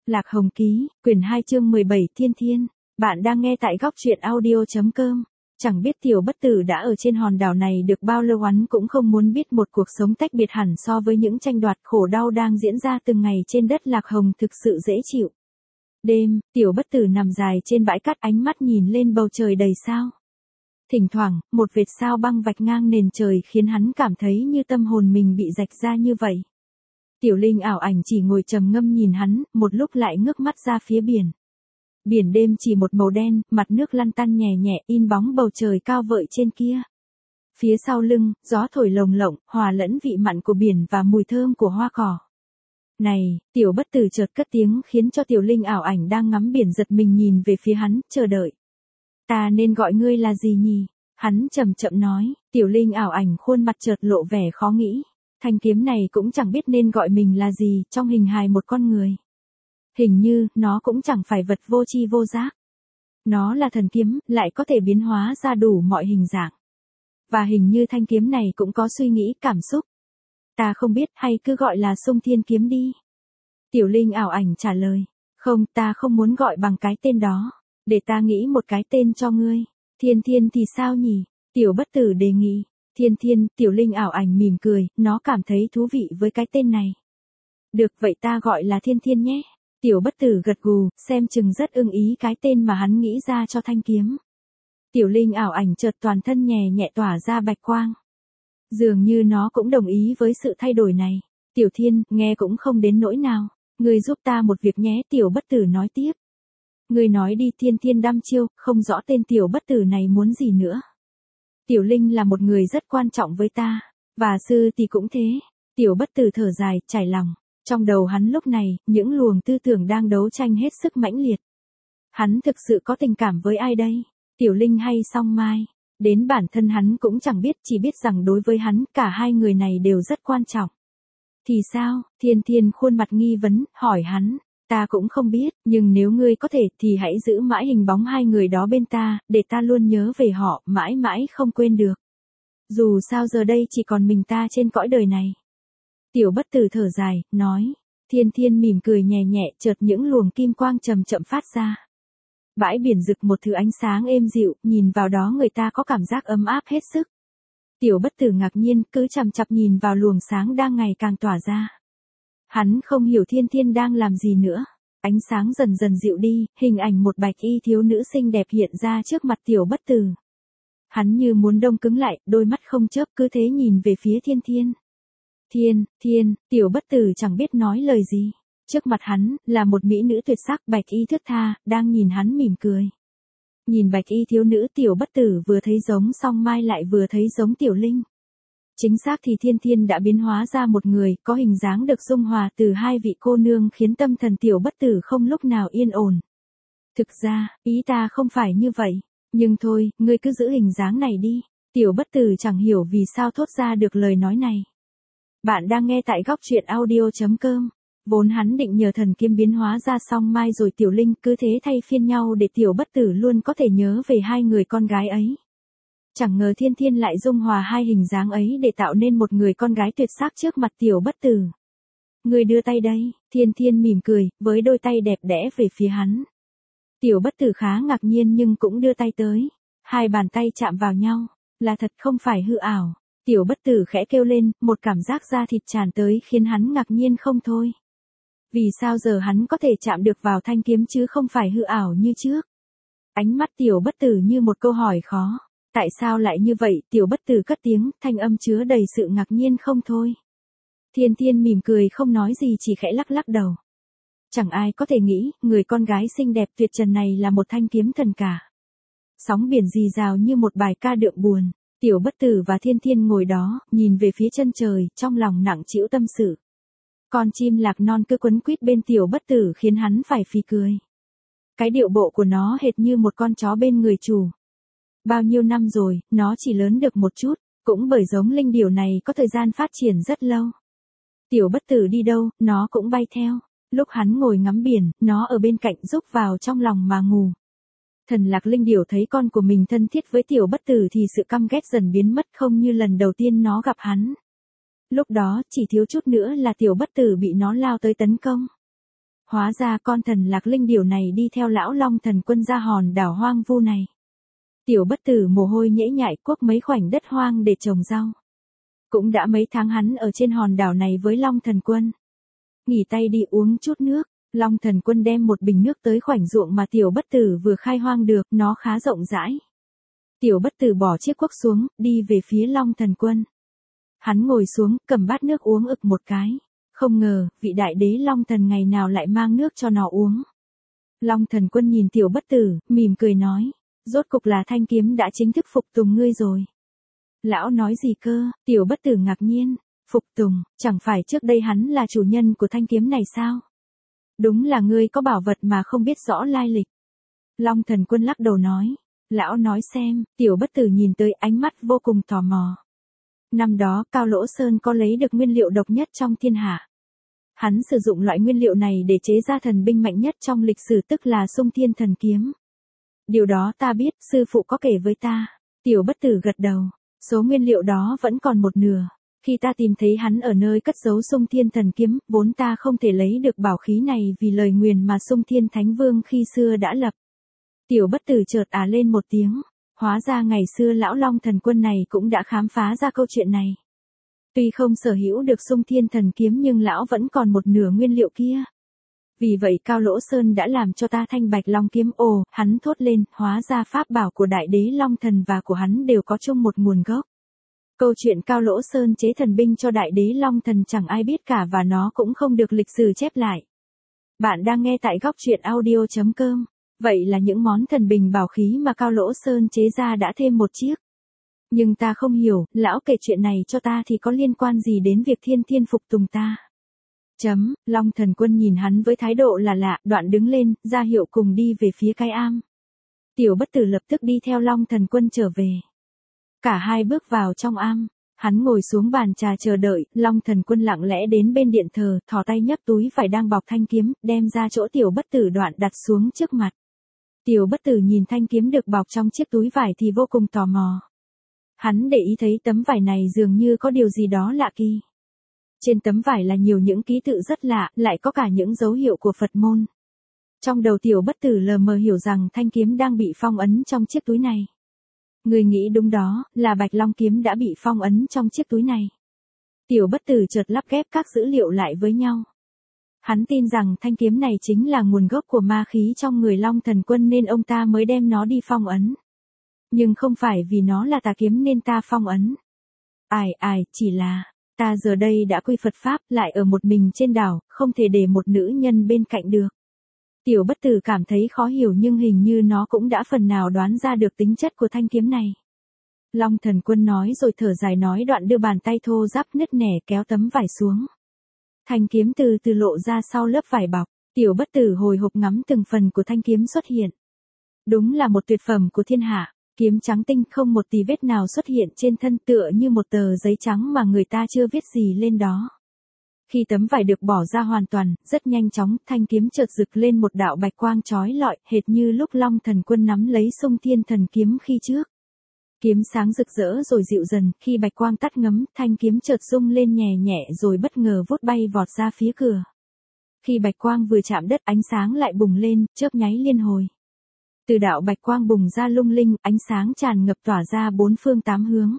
Lạc Hồng Ký, quyển 2 chương 17 Thiên Thiên. Bạn đang nghe tại góc truyện audio.com. Chẳng biết tiểu bất tử đã ở trên hòn đảo này được bao lâu, hắn cũng không muốn biết một cuộc sống tách biệt hẳn so với những tranh đoạt khổ đau đang diễn ra từng ngày trên đất Lạc Hồng thực sự dễ chịu. Đêm, tiểu bất tử nằm dài trên bãi cát, ánh mắt nhìn lên bầu trời đầy sao. Thỉnh thoảng, một vệt sao băng vạch ngang nền trời khiến hắn cảm thấy như tâm hồn mình bị rạch ra như vậy. Tiểu Linh ảo ảnh chỉ ngồi trầm ngâm nhìn hắn, một lúc lại ngước mắt ra phía biển. Biển đêm chỉ một màu đen, mặt nước lăn tăn nhẹ nhẹ, in bóng bầu trời cao vợi trên kia. Phía sau lưng, gió thổi lồng lộng, hòa lẫn vị mặn của biển và mùi thơm của hoa cỏ. Này, tiểu bất tử chợt cất tiếng khiến cho Tiểu Linh ảo ảnh đang ngắm biển giật mình nhìn về phía hắn, chờ đợi. Ta nên gọi ngươi là gì nhỉ? Hắn chậm chậm nói. Tiểu Linh ảo ảnh khuôn mặt chợt lộ vẻ khó nghĩ. Thanh kiếm này cũng chẳng biết nên gọi mình là gì trong hình hài một con người. Hình như, nó cũng chẳng phải vật vô tri vô giác. Nó là thần kiếm, lại có thể biến hóa ra đủ mọi hình dạng. Và hình như thanh kiếm này cũng có suy nghĩ, cảm xúc. Ta không biết, hay cứ gọi là Sung Thiên kiếm đi. Tiểu Linh ảo ảnh trả lời. Không, ta không muốn gọi bằng cái tên đó. Để ta nghĩ một cái tên cho ngươi. Thiên Thiên thì sao nhỉ? Tiểu bất tử đề nghị. Thiên Thiên, Tiểu Linh ảo ảnh mỉm cười, nó cảm thấy thú vị với cái tên này. Được, vậy ta gọi là Thiên Thiên nhé. Tiểu bất tử gật gù, xem chừng rất ưng ý cái tên mà hắn nghĩ ra cho thanh kiếm. Tiểu Linh ảo ảnh chợt toàn thân nhẹ nhẹ tỏa ra bạch quang. Dường như nó cũng đồng ý với sự thay đổi này. Tiểu Thiên, nghe cũng không đến nỗi nào. Ngươi giúp ta một việc nhé, Tiểu bất tử nói tiếp. Ngươi nói đi. Thiên Thiên đăm chiêu, không rõ tên tiểu bất tử này muốn gì nữa. Tiểu Linh là một người rất quan trọng với ta, và sư thì cũng thế. Tiểu bất tử thở dài, trải lòng. Trong đầu hắn lúc này, những luồng tư tưởng đang đấu tranh hết sức mãnh liệt. Hắn thực sự có tình cảm với ai đây? Tiểu Linh hay Song Mai? Đến bản thân hắn cũng chẳng biết, chỉ biết rằng đối với hắn, cả hai người này đều rất quan trọng. Thì sao? Thiên Thiên khuôn mặt nghi vấn, hỏi hắn. Ta cũng không biết, nhưng nếu ngươi có thể thì hãy giữ mãi hình bóng hai người đó bên ta, để ta luôn nhớ về họ, mãi mãi không quên được. Dù sao giờ đây chỉ còn mình ta trên cõi đời này. Tiểu bất tử thở dài, nói. Thiên Thiên mỉm cười nhẹ nhẹ, chợt những luồng kim quang chậm chậm phát ra. Bãi biển rực một thứ ánh sáng êm dịu, nhìn vào đó người ta có cảm giác ấm áp hết sức. Tiểu bất tử ngạc nhiên, cứ chằm chằm nhìn vào luồng sáng đang ngày càng tỏa ra. Hắn không hiểu Thiên Thiên đang làm gì nữa. Ánh sáng dần dần dịu đi, hình ảnh một bạch y thiếu nữ xinh đẹp hiện ra trước mặt tiểu bất tử. Hắn như muốn đông cứng lại, đôi mắt không chớp cứ thế nhìn về phía Thiên Thiên. Thiên, tiểu bất tử chẳng biết nói lời gì. Trước mặt hắn, là một mỹ nữ tuyệt sắc bạch y thướt tha, đang nhìn hắn mỉm cười. Nhìn bạch y thiếu nữ, tiểu bất tử vừa thấy giống Song Mai lại vừa thấy giống Tiểu Linh. Chính xác thì Thiên Thiên đã biến hóa ra một người, có hình dáng được dung hòa từ hai vị cô nương khiến tâm thần tiểu bất tử không lúc nào yên ổn. Thực ra, ý ta không phải như vậy. Nhưng thôi, ngươi cứ giữ hình dáng này đi. Tiểu bất tử chẳng hiểu vì sao thốt ra được lời nói này. Bạn đang nghe tại góc truyện audio.com. Vốn hắn định nhờ thần kiếm biến hóa ra Song Mai rồi Tiểu Linh cứ thế thay phiên nhau để tiểu bất tử luôn có thể nhớ về hai người con gái ấy. Chẳng ngờ Thiên Thiên lại dung hòa hai hình dáng ấy để tạo nên một người con gái tuyệt sắc trước mặt tiểu bất tử. Ngươi đưa tay đây. Thiên Thiên mỉm cười, với đôi tay đẹp đẽ về phía hắn. Tiểu bất tử khá ngạc nhiên nhưng cũng đưa tay tới. Hai bàn tay chạm vào nhau. Là thật không phải hư ảo. Tiểu bất tử khẽ kêu lên, một cảm giác da thịt tràn tới khiến hắn ngạc nhiên không thôi. Vì sao giờ hắn có thể chạm được vào thanh kiếm chứ không phải hư ảo như trước? Ánh mắt tiểu bất tử như một câu hỏi khó. Tại sao lại như vậy? Tiểu bất tử cất tiếng, thanh âm chứa đầy sự ngạc nhiên không thôi. Thiên Thiên mỉm cười không nói gì, chỉ khẽ lắc lắc đầu. Chẳng ai có thể nghĩ, người con gái xinh đẹp tuyệt trần này là một thanh kiếm thần cả. Sóng biển rì rào như một bài ca đượm buồn. Tiểu bất tử và Thiên Thiên ngồi đó, nhìn về phía chân trời, trong lòng nặng trĩu tâm sự. Con chim lạc non cứ quấn quýt bên tiểu bất tử khiến hắn phải phì cười. Cái điệu bộ của nó hệt như một con chó bên người chủ. Bao nhiêu năm rồi, nó chỉ lớn được một chút, cũng bởi giống linh điểu này có thời gian phát triển rất lâu. Tiểu bất tử đi đâu, nó cũng bay theo. Lúc hắn ngồi ngắm biển, nó ở bên cạnh rúc vào trong lòng mà ngủ. Thần lạc linh điểu thấy con của mình thân thiết với tiểu bất tử thì sự căm ghét dần biến mất, không như lần đầu tiên nó gặp hắn. Lúc đó, chỉ thiếu chút nữa là tiểu bất tử bị nó lao tới tấn công. Hóa ra con thần lạc linh điểu này đi theo lão Long Thần Quân ra hòn đảo hoang vu này. Tiểu Bất Tử mồ hôi nhễ nhại cuốc mấy khoảnh đất hoang để trồng rau. Cũng đã mấy tháng hắn ở trên hòn đảo này với Long Thần Quân. Nghỉ tay đi uống chút nước, Long Thần Quân đem một bình nước tới khoảnh ruộng mà Tiểu Bất Tử vừa khai hoang được, nó khá rộng rãi. Tiểu Bất Tử bỏ chiếc cuốc xuống, đi về phía Long Thần Quân. Hắn ngồi xuống, cầm bát nước uống ực một cái. Không ngờ, vị đại đế Long Thần ngày nào lại mang nước cho nó uống. Long Thần Quân nhìn Tiểu Bất Tử, mỉm cười nói, rốt cục là thanh kiếm đã chính thức phục tùng ngươi rồi. Lão nói gì cơ? Tiểu Bất Tử ngạc nhiên, phục tùng, chẳng phải trước đây hắn là chủ nhân của thanh kiếm này sao? Đúng là ngươi có bảo vật mà không biết rõ lai lịch. Long Thần Quân lắc đầu nói, lão nói xem. Tiểu Bất Tử nhìn tới ánh mắt vô cùng tò mò. Năm đó Cao Lỗ Sơn có lấy được nguyên liệu độc nhất trong thiên hạ. Hắn sử dụng loại nguyên liệu này để chế ra thần binh mạnh nhất trong lịch sử, tức là Xung Thiên Thần Kiếm. Điều đó ta biết, sư phụ có kể với ta. Tiểu Bất Tử gật đầu, số nguyên liệu đó vẫn còn một nửa. Khi ta tìm thấy hắn ở nơi cất giấu Xung Thiên Thần Kiếm, vốn ta không thể lấy được bảo khí này vì lời nguyền mà Xung Thiên Thánh Vương khi xưa đã lập. Tiểu Bất Tử chợt lên một tiếng, hóa ra ngày xưa lão Long Thần Quân này cũng đã khám phá ra câu chuyện này. Tuy không sở hữu được Xung Thiên Thần Kiếm nhưng lão vẫn còn một nửa nguyên liệu kia. Vì vậy Cao Lỗ Sơn đã làm cho ta thanh bạch long kiếm. Ồ, hắn thốt lên, hóa ra pháp bảo của đại đế Long Thần và của hắn đều có chung một nguồn gốc. Câu chuyện Cao Lỗ Sơn chế thần binh cho đại đế Long Thần chẳng ai biết cả và nó cũng không được lịch sử chép lại. Bạn đang nghe tại góc truyện audio.com. Vậy là những món thần bình bảo khí mà Cao Lỗ Sơn chế ra đã thêm một chiếc. Nhưng ta không hiểu, lão kể chuyện này cho ta thì có liên quan gì đến việc thiên thiên phục tùng ta. Long Thần Quân nhìn hắn với thái độ là lạ, đoạn đứng lên, ra hiệu cùng đi về phía cái am. Tiểu Bất Tử lập tức đi theo Long Thần Quân trở về. Cả hai bước vào trong am, hắn ngồi xuống bàn trà chờ đợi, Long Thần Quân lặng lẽ đến bên điện thờ, thò tay nhấc túi vải đang bọc thanh kiếm, đem ra chỗ Tiểu Bất Tử đoạn đặt xuống trước mặt. Tiểu Bất Tử nhìn thanh kiếm được bọc trong chiếc túi vải thì vô cùng tò mò. Hắn để ý thấy tấm vải này dường như có điều gì đó lạ kỳ. Trên tấm vải là nhiều những ký tự rất lạ, lại có cả những dấu hiệu của Phật môn. Trong đầu Tiểu Bất Tử lờ mờ hiểu rằng thanh kiếm đang bị phong ấn trong chiếc túi này. Người nghĩ đúng đó, là Bạch Long kiếm đã bị phong ấn trong chiếc túi này. Tiểu Bất Tử chợt lắp ghép các dữ liệu lại với nhau. Hắn tin rằng thanh kiếm này chính là nguồn gốc của ma khí trong người Long Thần Quân nên ông ta mới đem nó đi phong ấn. Nhưng không phải vì nó là tà kiếm nên ta phong ấn. Chỉ là, ta giờ đây đã quy Phật Pháp lại ở một mình trên đảo, không thể để một nữ nhân bên cạnh được. Tiểu Bất Tử cảm thấy khó hiểu nhưng hình như nó cũng đã phần nào đoán ra được tính chất của thanh kiếm này. Long Thần Quân nói rồi thở dài nói đoạn đưa bàn tay thô ráp nứt nẻ kéo tấm vải xuống. Thanh kiếm từ từ lộ ra sau lớp vải bọc, Tiểu Bất Tử hồi hộp ngắm từng phần của thanh kiếm xuất hiện. Đúng là một tuyệt phẩm của thiên hạ, kiếm trắng tinh không một tì vết nào xuất hiện trên thân tựa như một tờ giấy trắng mà người ta chưa viết gì lên đó. Khi tấm vải được bỏ ra hoàn toàn, rất nhanh chóng, thanh kiếm chợt rực lên một đạo bạch quang chói lọi, hệt như lúc Long Thần Quân nắm lấy Xung Thiên Thần Kiếm khi trước. Kiếm sáng rực rỡ rồi dịu dần, khi bạch quang tắt ngấm, thanh kiếm chợt rung lên nhẹ nhẹ rồi bất ngờ vút bay vọt ra phía cửa. Khi bạch quang vừa chạm đất, ánh sáng lại bùng lên, chớp nháy liên hồi. Từ đạo bạch quang bùng ra lung linh, ánh sáng tràn ngập tỏa ra bốn phương tám hướng.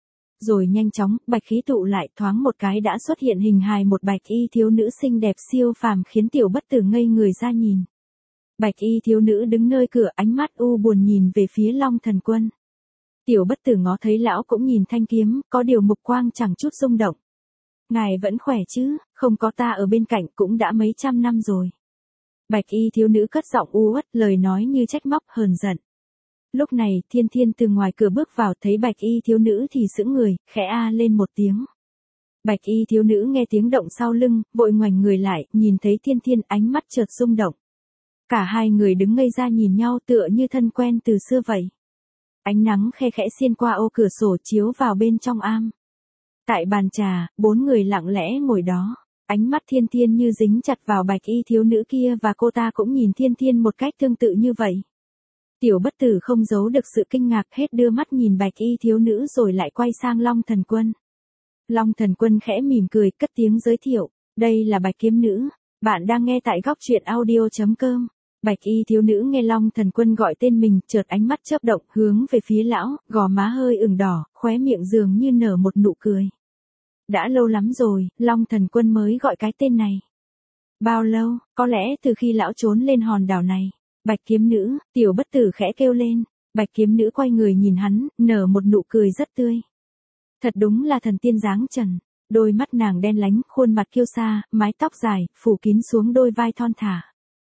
Rồi nhanh chóng, bạch khí tụ lại, thoáng một cái đã xuất hiện hình hài một bạch y thiếu nữ xinh đẹp siêu phàm khiến Tiểu Bất Tử ngây người ra nhìn. Bạch y thiếu nữ đứng nơi cửa, ánh mắt u buồn nhìn về phía Long Thần Quân. Tiểu Bất Tử ngó thấy lão cũng nhìn thanh kiếm, có điều mục quang chẳng chút rung động. Ngài vẫn khỏe chứ, không có ta ở bên cạnh cũng đã mấy trăm năm rồi. Bạch y thiếu nữ cất giọng u uất, lời nói như trách móc hờn giận. Lúc này, Thiên Thiên từ ngoài cửa bước vào thấy bạch y thiếu nữ thì sững người, khẽ lên một tiếng. Bạch y thiếu nữ nghe tiếng động sau lưng, vội ngoảnh người lại, nhìn thấy Thiên Thiên ánh mắt chợt rung động. Cả hai người đứng ngây ra nhìn nhau tựa như thân quen từ xưa vậy. Ánh nắng khe khẽ xiên qua ô cửa sổ chiếu vào bên trong am. Tại bàn trà, bốn người lặng lẽ ngồi đó. Ánh mắt Thiên Thiên như dính chặt vào bạch y thiếu nữ kia và cô ta cũng nhìn Thiên Thiên một cách tương tự như vậy. Tiểu Bất Tử không giấu được sự kinh ngạc, hết đưa mắt nhìn bạch y thiếu nữ rồi lại quay sang Long Thần Quân. Long Thần Quân khẽ mỉm cười, cất tiếng giới thiệu, đây là Bạch kiếm nữ. Bạn đang nghe tại góc truyện audio.com. Bạch y thiếu nữ nghe Long Thần Quân gọi tên mình, chợt ánh mắt chớp động, hướng về phía lão, gò má hơi ửng đỏ, khóe miệng dường như nở một nụ cười. Đã lâu lắm rồi, Long Thần Quân mới gọi cái tên này. Bao lâu, có lẽ từ khi lão trốn lên hòn đảo này. Bạch kiếm nữ, Tiểu Bất Tử khẽ kêu lên. Bạch kiếm nữ quay người nhìn hắn, nở một nụ cười rất tươi. Thật đúng là thần tiên dáng trần. Đôi mắt nàng đen lánh, khuôn mặt kiêu sa, mái tóc dài, phủ kín xuống đôi vai thon thả.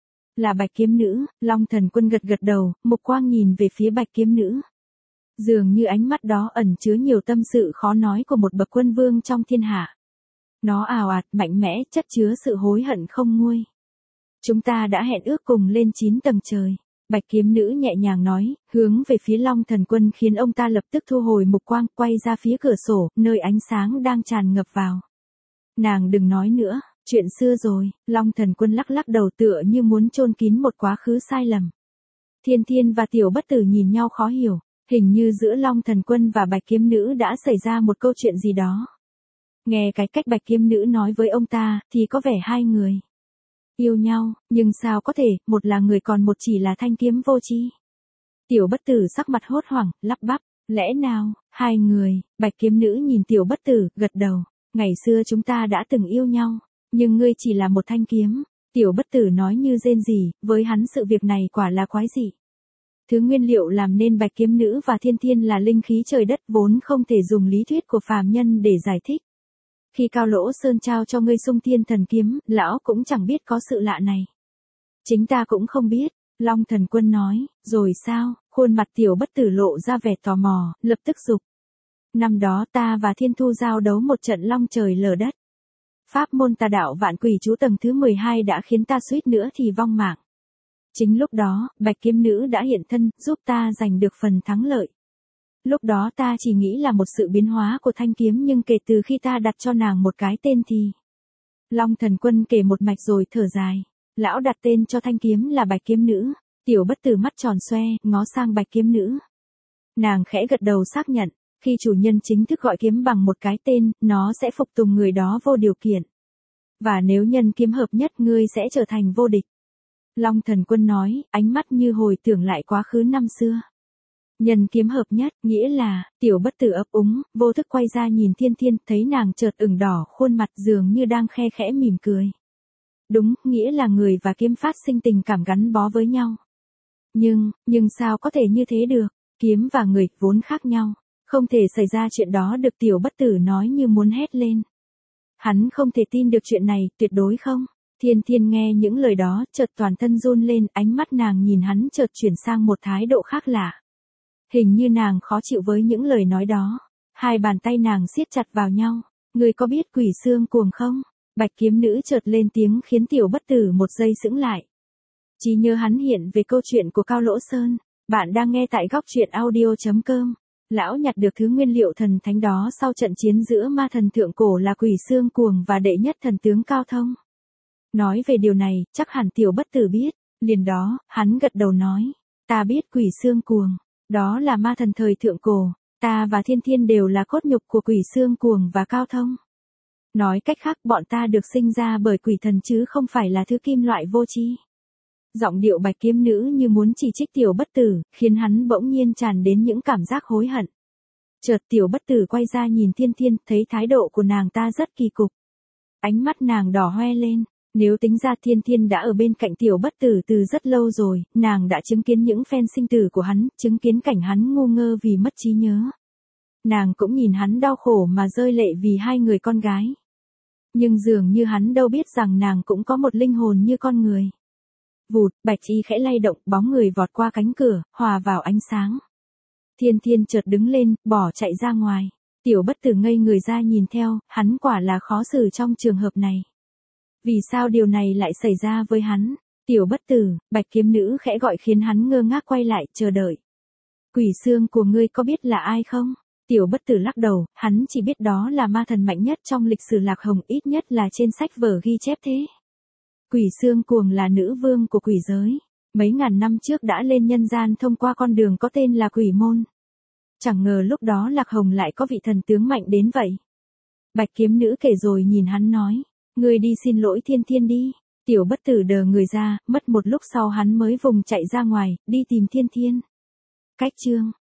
Là Bạch kiếm nữ. Long Thần Quân gật gật đầu, mục quang nhìn về phía Bạch kiếm nữ. Dường như ánh mắt đó ẩn chứa nhiều tâm sự khó nói của một bậc quân vương trong thiên hạ. Nó ào ạt, mạnh mẽ, chất chứa sự hối hận không nguôi. Chúng ta đã hẹn ước cùng lên 9 tầng trời. Bạch kiếm nữ nhẹ nhàng nói, hướng về phía Long Thần Quân khiến ông ta lập tức thu hồi mục quang, quay ra phía cửa sổ, nơi ánh sáng đang tràn ngập vào. Nàng đừng nói nữa, chuyện xưa rồi. Long Thần Quân lắc lắc đầu tựa như muốn chôn kín một quá khứ sai lầm. Thiên Thiên và Tiểu Bất Tử nhìn nhau khó hiểu, hình như giữa Long Thần Quân và Bạch kiếm nữ đã xảy ra một câu chuyện gì đó. Nghe cái cách Bạch kiếm nữ nói với ông ta, thì có vẻ hai người yêu nhau, nhưng sao có thể, một là người còn một chỉ là thanh kiếm vô tri. Tiểu Bất Tử sắc mặt hốt hoảng, lắp bắp, lẽ nào, hai người. Bạch kiếm nữ nhìn Tiểu Bất Tử, gật đầu, ngày xưa chúng ta đã từng yêu nhau, nhưng ngươi chỉ là một thanh kiếm. Tiểu Bất Tử nói như rên rỉ, với hắn sự việc này quả là quái dị. Thứ nguyên liệu làm nên Bạch kiếm nữ và Thiên Thiên là linh khí trời đất, vốn không thể dùng lý thuyết của phàm nhân để giải thích. Khi Cao Lỗ Sơn trao cho ngươi Xung Thiên Thần Kiếm, lão cũng chẳng biết có sự lạ này. Chính ta cũng không biết. Long Thần Quân nói. Rồi sao? Khuôn mặt Tiểu Bất Tử lộ ra vẻ tò mò, lập tức giục. Năm đó ta và Thiên Thu giao đấu một trận long trời lở đất. Pháp môn tà đạo Vạn Quỷ Chú tầng thứ 12 đã khiến ta suýt nữa thì vong mạng. Chính lúc đó, Bạch kiếm nữ đã hiện thân, giúp ta giành được phần thắng lợi. Lúc đó ta chỉ nghĩ là một sự biến hóa của thanh kiếm, nhưng kể từ khi ta đặt cho nàng một cái tên thì... Long Thần Quân kể một mạch rồi thở dài. Lão đặt tên cho thanh kiếm là Bạch kiếm nữ. Tiểu Bất Tử mắt tròn xoe, ngó sang Bạch kiếm nữ. Nàng khẽ gật đầu xác nhận, khi chủ nhân chính thức gọi kiếm bằng một cái tên, nó sẽ phục tùng người đó vô điều kiện. Và nếu nhân kiếm hợp nhất, ngươi sẽ trở thành vô địch. Long Thần Quân nói, ánh mắt như hồi tưởng lại quá khứ năm xưa. Nhân kiếm hợp nhất, nghĩa là, Tiểu Bất Tử ấp úng, vô thức quay ra nhìn Thiên Thiên, thấy nàng chợt ửng đỏ, khuôn mặt dường như đang khe khẽ mỉm cười. Đúng, nghĩa là người và kiếm phát sinh tình cảm gắn bó với nhau. Nhưng sao có thể như thế được? Kiếm và người vốn khác nhau, không thể xảy ra chuyện đó được. Tiểu Bất Tử nói như muốn hét lên. Hắn không thể tin được chuyện này, tuyệt đối không. Thiên Thiên nghe những lời đó, chợt toàn thân run lên, ánh mắt nàng nhìn hắn chợt chuyển sang một thái độ khác lạ. Hình như nàng khó chịu với những lời nói đó. Hai bàn tay nàng siết chặt vào nhau. Ngươi có biết Quỷ Xương Cuồng không? Bạch kiếm nữ chợt lên tiếng khiến Tiểu Bất Tử một giây sững lại. Trí nhớ hắn hiện về câu chuyện của Cao Lỗ Sơn. Bạn đang nghe tại góc truyện audio.com. Lão nhặt được thứ nguyên liệu thần thánh đó sau trận chiến giữa ma thần thượng cổ là Quỷ Xương Cuồng và đệ nhất thần tướng Cao Thông. Nói về điều này, chắc hẳn Tiểu Bất Tử biết. Liền đó, hắn gật đầu nói. Ta biết Quỷ Xương Cuồng. Đó là ma thần thời thượng cổ. Ta và Thiên Thiên đều là cốt nhục của Quỷ Xương Cuồng và Cao Thông. Nói cách khác, bọn ta được sinh ra bởi quỷ thần chứ không phải là thứ kim loại vô tri. Giọng điệu Bạch kiếm nữ như muốn chỉ trích Tiểu Bất Tử, khiến hắn bỗng nhiên tràn đến những cảm giác hối hận. Chợt Tiểu Bất Tử quay ra nhìn Thiên Thiên, thấy thái độ của nàng ta rất kỳ cục. Ánh mắt nàng đỏ hoe lên. Nếu tính ra Thiên Thiên đã ở bên cạnh Tiểu Bất Tử từ rất lâu rồi, nàng đã chứng kiến những phen sinh tử của hắn, chứng kiến cảnh hắn ngu ngơ vì mất trí nhớ. Nàng cũng nhìn hắn đau khổ mà rơi lệ vì hai người con gái. Nhưng dường như hắn đâu biết rằng nàng cũng có một linh hồn như con người. Vụt, bạch y khẽ lay động, bóng người vọt qua cánh cửa, hòa vào ánh sáng. Thiên Thiên chợt đứng lên, bỏ chạy ra ngoài. Tiểu Bất Tử ngây người ra nhìn theo, hắn quả là khó xử trong trường hợp này. Vì sao điều này lại xảy ra với hắn? Tiểu Bất Tử, Bạch kiếm nữ khẽ gọi khiến hắn ngơ ngác quay lại, chờ đợi. Quỷ Xương của ngươi có biết là ai không? Tiểu Bất Tử lắc đầu, hắn chỉ biết đó là ma thần mạnh nhất trong lịch sử Lạc Hồng, ít nhất là trên sách vở ghi chép thế. Quỷ Xương Cuồng là nữ vương của quỷ giới. Mấy ngàn năm trước đã lên nhân gian thông qua con đường có tên là Quỷ Môn. Chẳng ngờ lúc đó Lạc Hồng lại có vị thần tướng mạnh đến vậy. Bạch kiếm nữ kể rồi nhìn hắn nói. Ngươi đi xin lỗi Thiên Thiên đi. Tiểu Bất Tử đờ người ra, mất một lúc sau hắn mới vùng chạy ra ngoài, đi tìm Thiên Thiên. Cách chương